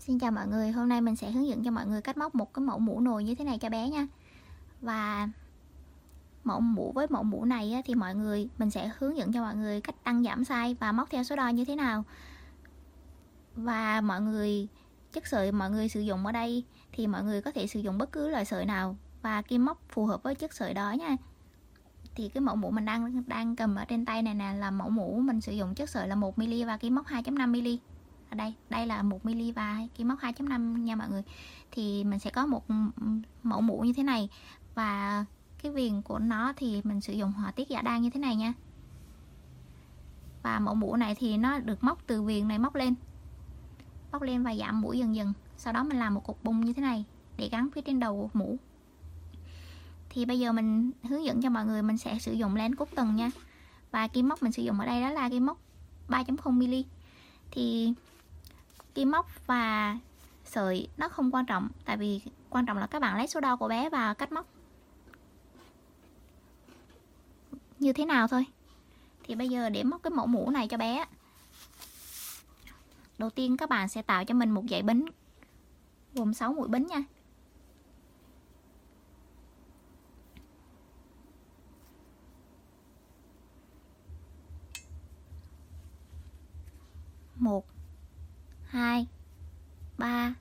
Xin chào mọi người, hôm nay mình sẽ hướng dẫn cho mọi người cách móc một cái mẫu mũ nồi như thế này cho bé nha. Và mẫu mũ này thì mình sẽ hướng dẫn cho mọi người cách tăng giảm size và móc theo số đo như thế nào. Và chất sợi mọi người sử dụng ở đây thì mọi người có thể sử dụng bất cứ loại sợi nào và kim móc phù hợp với chất sợi đó nha. Thì cái mẫu mũ mình đang cầm ở trên tay này nè là mẫu mũ mình sử dụng chất sợi là 1mm và kim móc 2.5mm. Ở đây là 1mm và kim móc 2.5 nha mọi người. Thì mình sẽ có một mẫu mũ như thế này và cái viền của nó thì mình sử dụng họa tiết giả đan như thế này nha. Và mẫu mũ này thì nó được móc từ viền này móc lên và giảm mũi dần dần. Sau đó mình làm một cục bung như thế này để gắn phía trên đầu mũ. Thì bây giờ mình hướng dẫn cho mọi người mình sẽ sử dụng len cúc tầng nha. Và kim móc mình sử dụng ở đây đó là kim móc 3.0mm. Thì kim móc và sợi nó không quan trọng, tại vì quan trọng là các bạn lấy số đo của bé và cách móc như thế nào thôi. Thì bây giờ để móc cái mẫu mũ này cho bé, đầu tiên các bạn sẽ tạo cho mình một dãy bính gồm 6 mũi bính nha. Một, 2, 3,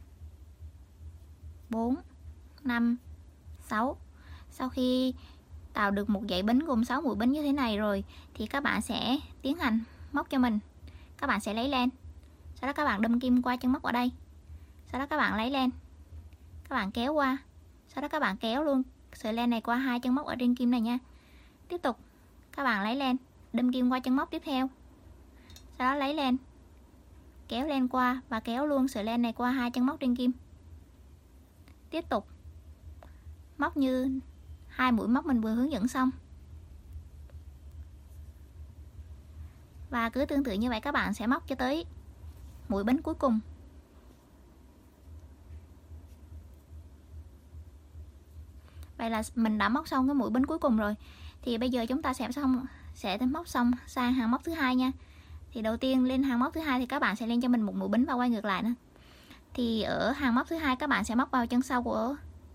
4, 5, 6. Sau khi tạo được một dãy bính gồm 6 mũi bính như thế này rồi thì các bạn sẽ tiến hành móc cho mình. Các bạn sẽ lấy len, sau đó các bạn đâm kim qua chân móc ở đây, sau đó các bạn lấy len, các bạn kéo qua, sau đó các bạn kéo luôn sợi len này qua hai chân móc ở trên kim này nha. Tiếp tục các bạn lấy len, đâm kim qua chân móc tiếp theo, sau đó lấy len, kéo len qua và kéo luôn sợi len này qua hai chân móc trên kim. Tiếp tục móc như hai mũi móc mình vừa hướng dẫn xong. Và cứ tương tự như vậy các bạn sẽ móc cho tới mũi bính cuối cùng. Vậy là mình đã móc xong cái mũi bính cuối cùng rồi. Thì bây giờ chúng ta sẽ móc xong sang hàng móc thứ hai nha. Thì đầu tiên lên hàng móc thứ hai thì các bạn sẽ lên cho mình một mũi bính và quay ngược lại nữa. Thì ở hàng móc thứ hai các bạn sẽ móc vào chân sau của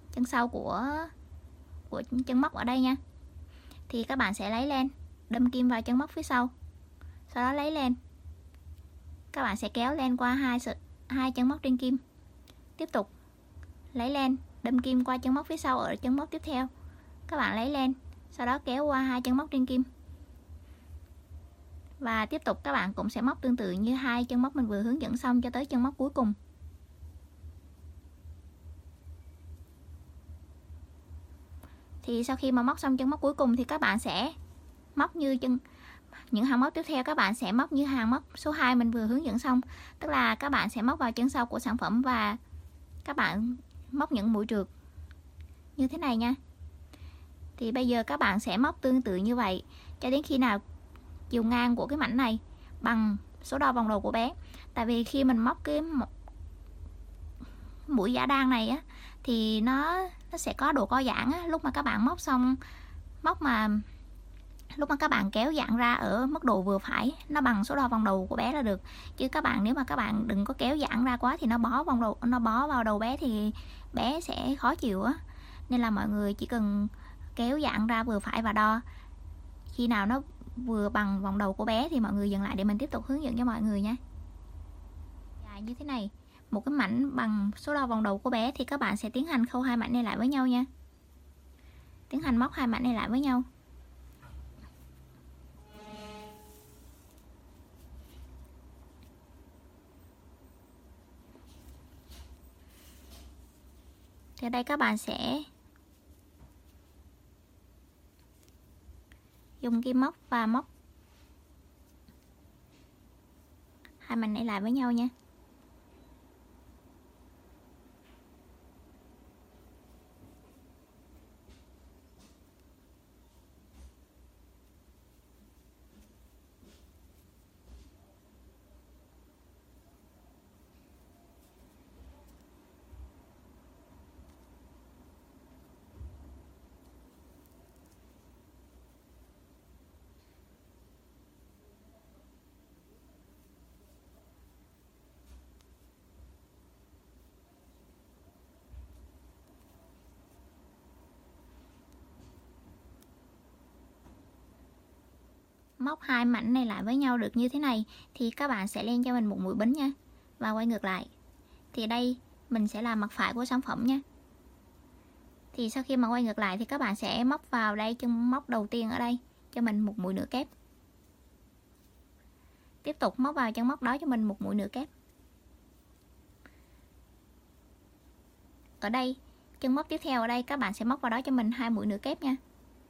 chân móc ở đây nha. Thì các bạn sẽ lấy len, đâm kim vào chân móc phía sau, sau đó lấy len, các bạn sẽ kéo len qua hai chân móc trên kim. Tiếp tục lấy len, đâm kim qua chân móc phía sau ở chân móc tiếp theo, các bạn lấy len, sau đó kéo qua hai chân móc trên kim. Và tiếp tục các bạn cũng sẽ móc tương tự như hai chân móc mình vừa hướng dẫn xong cho tới chân móc cuối cùng. Thì sau khi mà móc xong chân móc cuối cùng thì các bạn sẽ móc như những hàng móc tiếp theo, các bạn sẽ móc như hàng móc số 2 mình vừa hướng dẫn xong. Tức là các bạn sẽ móc vào chân sau của sản phẩm và các bạn móc những mũi trượt như thế này nha. Thì bây giờ các bạn sẽ móc tương tự như vậy cho đến khi nào chiều ngang của cái mảnh này bằng số đo vòng đầu của bé. Tại vì khi mình móc cái mũi giả đan này á thì nó sẽ có độ co giãn á. Lúc mà các bạn lúc mà các bạn kéo giãn ra ở mức độ vừa phải, nó bằng số đo vòng đầu của bé là được. Chứ nếu mà các bạn đừng có kéo giãn ra quá thì nó bó vào đầu bé thì bé sẽ khó chịu á. Nên là mọi người chỉ cần kéo giãn ra vừa phải và đo. Khi nào nó vừa bằng vòng đầu của bé thì mọi người dừng lại để mình tiếp tục hướng dẫn cho mọi người nha. Dài như thế này, một cái mảnh bằng số đo vòng đầu của bé thì các bạn sẽ tiến hành khâu hai mảnh này lại với nhau nha. Tiến hành móc hai mảnh này lại với nhau. Thì ở đây các bạn sẽ dùng kim móc và móc hai mảnh này lại với nhau nha. móc hai mảnh này lại với nhau được như thế này thì các bạn sẽ len cho mình một mũi bính nha, và quay ngược lại. Thì đây mình sẽ làm mặt phải của sản phẩm nha. Thì sau khi mà quay ngược lại thì các bạn sẽ móc vào đây chân móc đầu tiên ở đây cho mình một mũi nửa kép. Tiếp tục móc vào chân móc đó cho mình một mũi nửa kép. Ở đây chân móc tiếp theo ở đây các bạn sẽ móc vào đó cho mình 2 mũi nửa kép nha.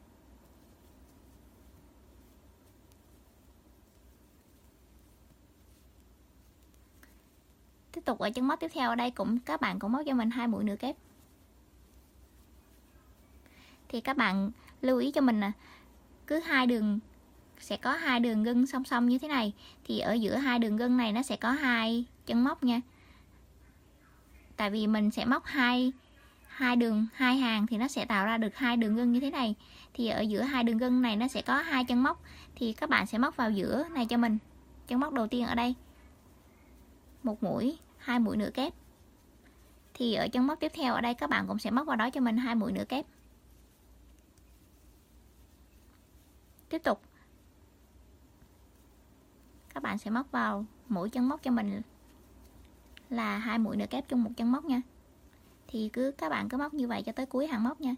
Tiếp tục ở chân móc tiếp theo ở đây các bạn cũng móc cho mình 2 mũi nửa kép. Thì các bạn lưu ý cho mình là cứ hai đường sẽ có hai đường gân song song như thế này, thì ở giữa hai đường gân này nó sẽ có hai chân móc nha. Tại vì mình sẽ móc hai hàng thì nó sẽ tạo ra được hai đường gân như thế này, thì ở giữa hai đường gân này nó sẽ có hai chân móc, thì các bạn sẽ móc vào giữa này cho mình chân móc đầu tiên ở đây một mũi, 2 mũi nửa kép. Thì ở chân móc tiếp theo ở đây các bạn cũng sẽ móc vào đó cho mình 2 mũi nửa kép. Tiếp tục các bạn sẽ móc vào mỗi chân móc cho mình là 2 mũi nửa kép chung một chân móc nha. Thì các bạn cứ móc như vậy cho tới cuối hàng móc nha.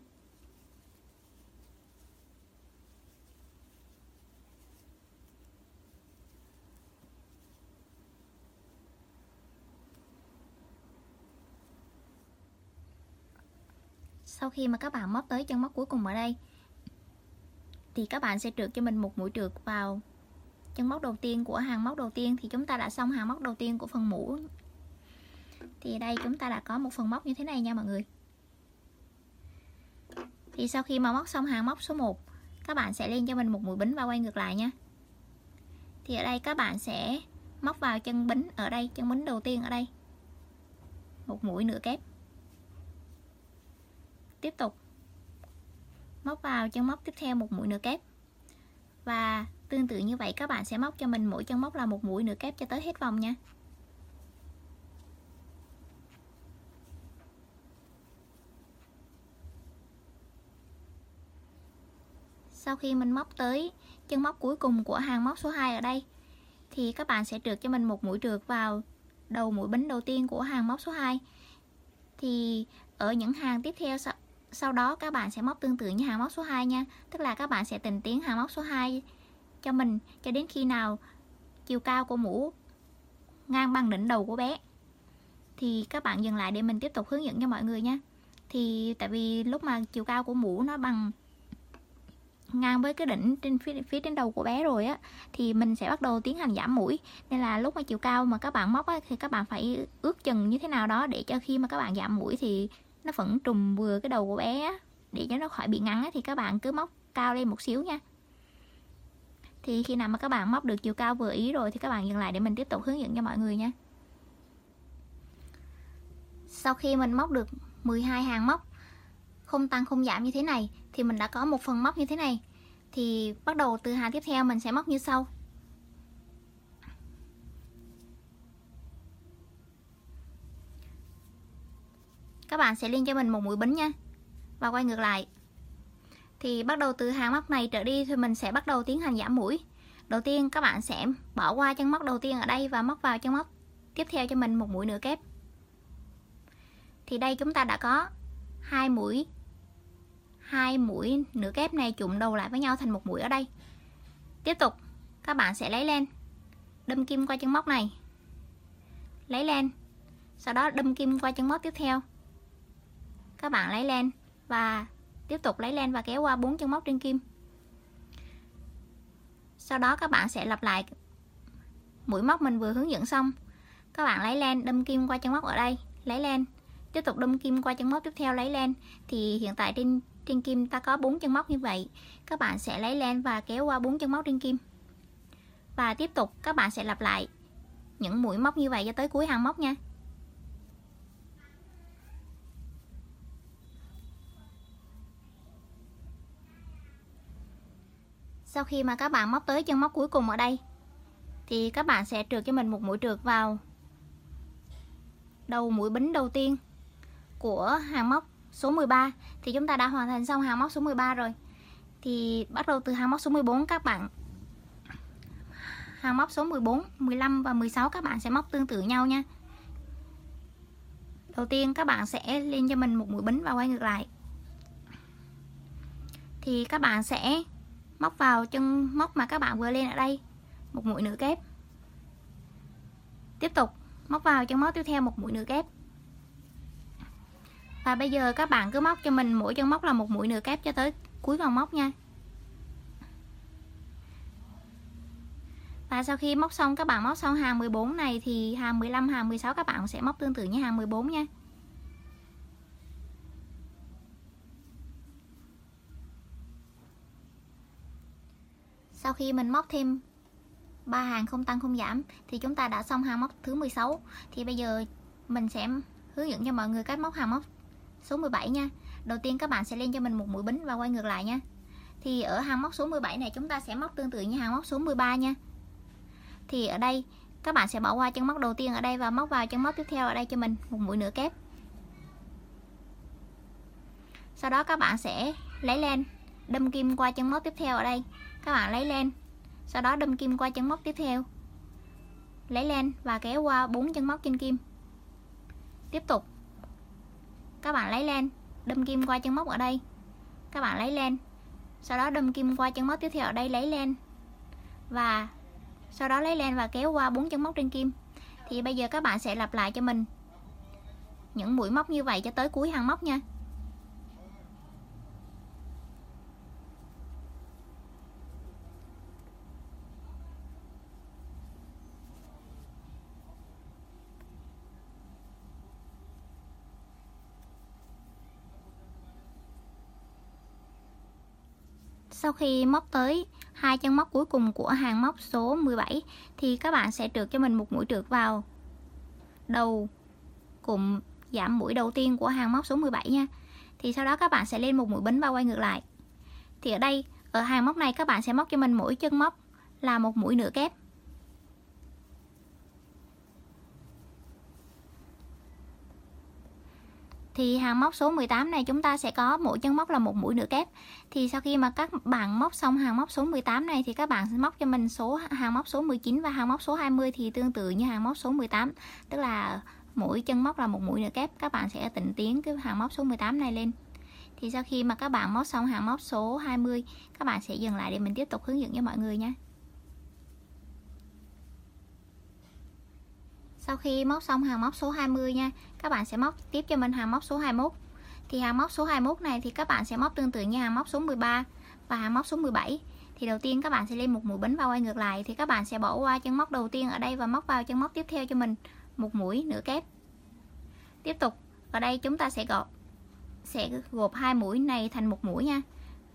Sau khi mà các bạn móc tới chân móc cuối cùng ở đây thì các bạn sẽ trượt cho mình một mũi trượt vào chân móc đầu tiên của hàng móc đầu tiên. Thì chúng ta đã xong hàng móc đầu tiên của phần mũ. Thì đây chúng ta đã có một phần móc như thế này nha mọi người. Thì sau khi mà móc xong hàng móc số 1, các bạn sẽ lên cho mình một mũi bính và quay ngược lại nha. Thì ở đây các bạn sẽ móc vào chân bính ở đây, chân bính đầu tiên ở đây một mũi nửa kép. Tiếp tục móc vào chân móc tiếp theo một mũi nửa kép. Và tương tự như vậy các bạn sẽ móc cho mình mỗi chân móc là một mũi nửa kép cho tới hết vòng nha. Sau khi mình móc tới chân móc cuối cùng của hàng móc số 2 ở đây thì các bạn sẽ trượt cho mình một mũi trượt vào đầu mũi bính đầu tiên của hàng móc số 2. Thì ở những hàng tiếp theo sau đó các bạn sẽ móc tương tự như hàng móc số 2 nha. Tức là các bạn sẽ tình tiến hàng móc số 2 cho mình cho đến khi nào chiều cao của mũ ngang bằng đỉnh đầu của bé thì các bạn dừng lại để mình tiếp tục hướng dẫn cho mọi người nha. Thì tại vì lúc mà chiều cao của mũ nó bằng ngang với cái đỉnh phía trên đầu của bé rồi á thì mình sẽ bắt đầu tiến hành giảm mũi. Nên là lúc mà chiều cao mà các bạn móc á, thì các bạn phải ước chừng như thế nào đó để cho khi mà các bạn giảm mũi thì nó vẫn trùng vừa cái đầu của bé á, để cho nó khỏi bị ngắn á, thì các bạn cứ móc cao lên một xíu nha. Thì khi nào mà các bạn móc được chiều cao vừa ý rồi thì các bạn dừng lại để mình tiếp tục hướng dẫn cho mọi người nha. Sau khi mình móc được 12 hàng móc không tăng không giảm như thế này thì mình đã có một phần móc như thế này. Thì bắt đầu từ hàng tiếp theo mình sẽ móc như sau. Các bạn sẽ lên cho mình một mũi bính nha và quay ngược lại. Thì bắt đầu từ hàng móc này trở đi thì mình sẽ bắt đầu tiến hành giảm mũi. Đầu tiên các bạn sẽ bỏ qua chân móc đầu tiên ở đây và móc vào chân móc tiếp theo cho mình một mũi nửa kép. Thì đây chúng ta đã có hai mũi nửa kép này trụm đầu lại với nhau thành một mũi ở đây. Tiếp tục các bạn sẽ lấy len, đâm kim qua chân móc này, lấy len, sau đó đâm kim qua chân móc tiếp theo. Các bạn lấy len và tiếp tục lấy len và kéo qua 4 chân móc trên kim. Sau đó các bạn sẽ lặp lại mũi móc mình vừa hướng dẫn xong. Các bạn lấy len, đâm kim qua chân móc ở đây, lấy len, tiếp tục đâm kim qua chân móc tiếp theo, lấy len. Thì hiện tại trên kim ta có 4 chân móc như vậy. Các bạn sẽ lấy len và kéo qua 4 chân móc trên kim. Và tiếp tục các bạn sẽ lặp lại những mũi móc như vậy cho tới cuối hàng móc nha. Sau khi mà các bạn móc tới chân móc cuối cùng ở đây thì các bạn sẽ trượt cho mình một mũi trượt vào đầu mũi bính đầu tiên của hàng móc số 13. Thì chúng ta đã hoàn thành xong hàng móc số 13 rồi. Thì bắt đầu từ hàng móc số 14 các bạn hàng móc số 14, 15 và 16 các bạn sẽ móc tương tự nhau nha. Đầu tiên các bạn sẽ lên cho mình một mũi bính và quay ngược lại. Thì các bạn sẽ móc vào chân móc mà các bạn vừa lên ở đây một mũi nửa kép. Tiếp tục móc vào chân móc tiếp theo một mũi nửa kép. Và bây giờ các bạn cứ móc cho mình mỗi chân móc là một mũi nửa kép cho tới cuối vòng móc nha. Và sau khi móc xong, các bạn móc xong hàng 14 này thì hàng 15, hàng 16 các bạn sẽ móc tương tự như hàng 14 nha. Sau khi mình móc thêm 3 hàng không tăng không giảm thì chúng ta đã xong hàng móc thứ 16. Thì bây giờ mình sẽ hướng dẫn cho mọi người cách móc hàng móc số 17 nha. Đầu tiên các bạn sẽ lên cho mình một mũi bính và quay ngược lại nha. Thì ở hàng móc số 17 này chúng ta sẽ móc tương tự như hàng móc số 13 nha. Thì ở đây các bạn sẽ bỏ qua chân móc đầu tiên ở đây và móc vào chân móc tiếp theo ở đây cho mình một mũi nửa kép. Sau đó các bạn sẽ lấy len đâm kim qua chân móc tiếp theo ở đây. Các bạn lấy len, sau đó đâm kim qua chân móc tiếp theo, lấy len và kéo qua 4 chân móc trên kim. Tiếp tục các bạn lấy len đâm kim qua chân móc ở đây, các bạn lấy len, sau đó đâm kim qua chân móc tiếp theo ở đây, lấy len và sau đó lấy len và kéo qua 4 chân móc trên kim. Thì bây giờ các bạn sẽ lặp lại cho mình những mũi móc như vậy cho tới cuối hàng móc nha. Sau khi móc tới hai chân móc cuối cùng của hàng móc số 17 thì các bạn sẽ trượt cho mình một mũi trượt vào đầu cụm giảm mũi đầu tiên của hàng móc số 17 nha. Thì sau đó các bạn sẽ lên một mũi bính và quay ngược lại. Thì ở đây ở hàng móc này các bạn sẽ móc cho mình mỗi chân móc là một mũi nửa kép. Thì hàng móc số 18 này chúng ta sẽ có mỗi chân móc là một mũi nửa kép. Thì sau khi mà các bạn móc xong hàng móc số 18 này thì các bạn sẽ móc cho mình hàng móc số 19 và hàng móc số 20 thì tương tự như hàng móc số 18, tức là mỗi chân móc là một mũi nửa kép. Các bạn sẽ tịnh tiến cái hàng móc số 18 này lên. Thì sau khi mà các bạn móc xong hàng móc số 20, các bạn sẽ dừng lại để mình tiếp tục hướng dẫn cho mọi người nha. Sau khi móc xong hàng móc số 20 nha, các bạn sẽ móc tiếp cho mình hàng móc số 21. Thì hàng móc số 21 này thì các bạn sẽ móc tương tự như hàng móc số 13 và hàng móc số 17. Thì đầu tiên các bạn sẽ lên một mũi bính và quay ngược lại. Thì các bạn sẽ bỏ qua chân móc đầu tiên ở đây và móc vào chân móc tiếp theo cho mình một mũi nửa kép. Tiếp tục ở đây chúng ta sẽ gộp hai mũi này thành một mũi nha.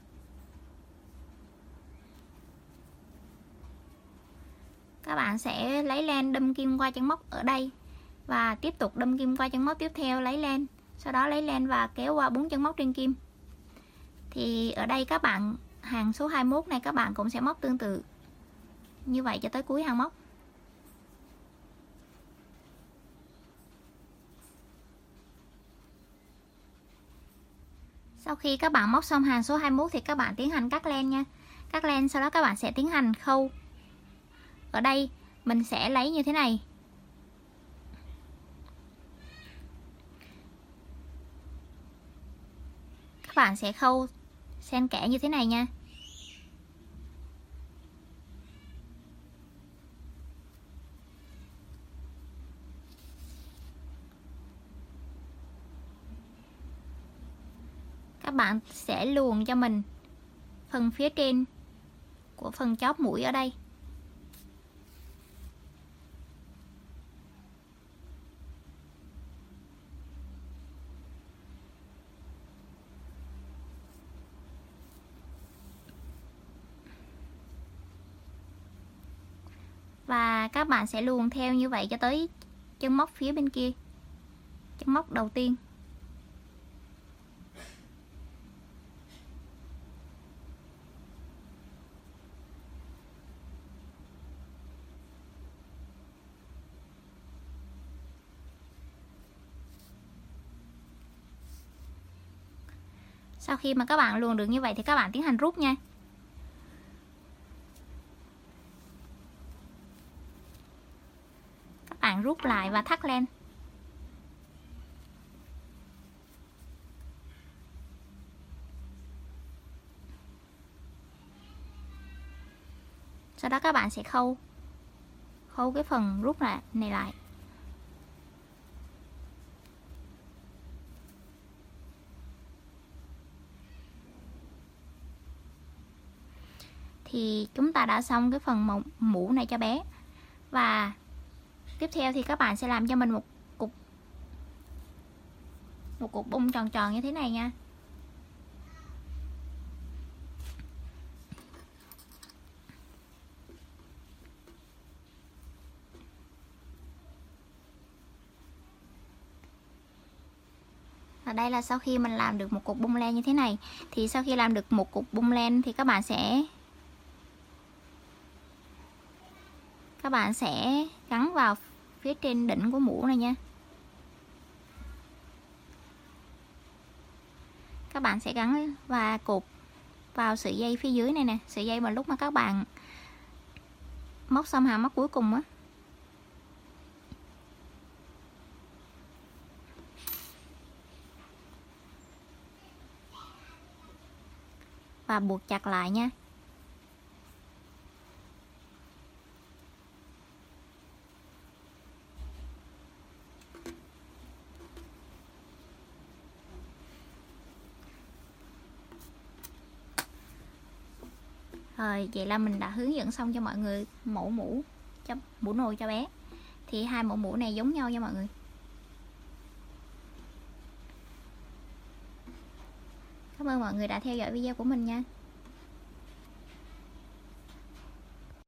Các bạn sẽ lấy len đâm kim qua chân móc ở đây và tiếp tục đâm kim qua chân móc tiếp theo, lấy len, sau đó lấy len và kéo qua 4 chân móc trên kim. Thì ở đây các bạn hàng số 21 này các bạn cũng sẽ móc tương tự như vậy cho tới cuối hàng móc. Sau khi các bạn móc xong hàng số 21 thì các bạn tiến hành cắt len nha. Cắt len sau đó các bạn sẽ tiến hành khâu. Ở đây mình sẽ lấy như thế này. Các bạn sẽ khâu xen kẽ như thế này nha. Các bạn sẽ luồn cho mình phần phía trên của phần chóp mũi ở đây. Và các bạn sẽ luồn theo như vậy cho tới chân móc phía bên kia, chân móc đầu tiên. Sau khi mà các bạn luồn được như vậy thì các bạn tiến hành rút nha. rút lại và thắt len. Sau đó các bạn sẽ khâu cái phần rút lại này lại. Thì chúng ta đã xong cái phần mũ này cho bé. Và tiếp theo thì các bạn sẽ làm cho mình một cục bông tròn tròn như thế này nha. Và đây là sau khi mình làm được một cục bông len như thế này. Thì sau khi làm được một cục bông len thì các bạn sẽ gắn vào phía trên đỉnh của mũ này nha. Các bạn sẽ gắn và cột vào sợi dây phía dưới này nè, sợi dây mà lúc mà các bạn móc xong hàng móc cuối cùng á. Và buộc chặt lại nha. Rồi, vậy là mình đã hướng dẫn xong cho mọi người mẫu mũ nồi cho bé. Thì hai mẫu mũ này giống nhau nha mọi người. Cảm ơn mọi người đã theo dõi video của mình nha.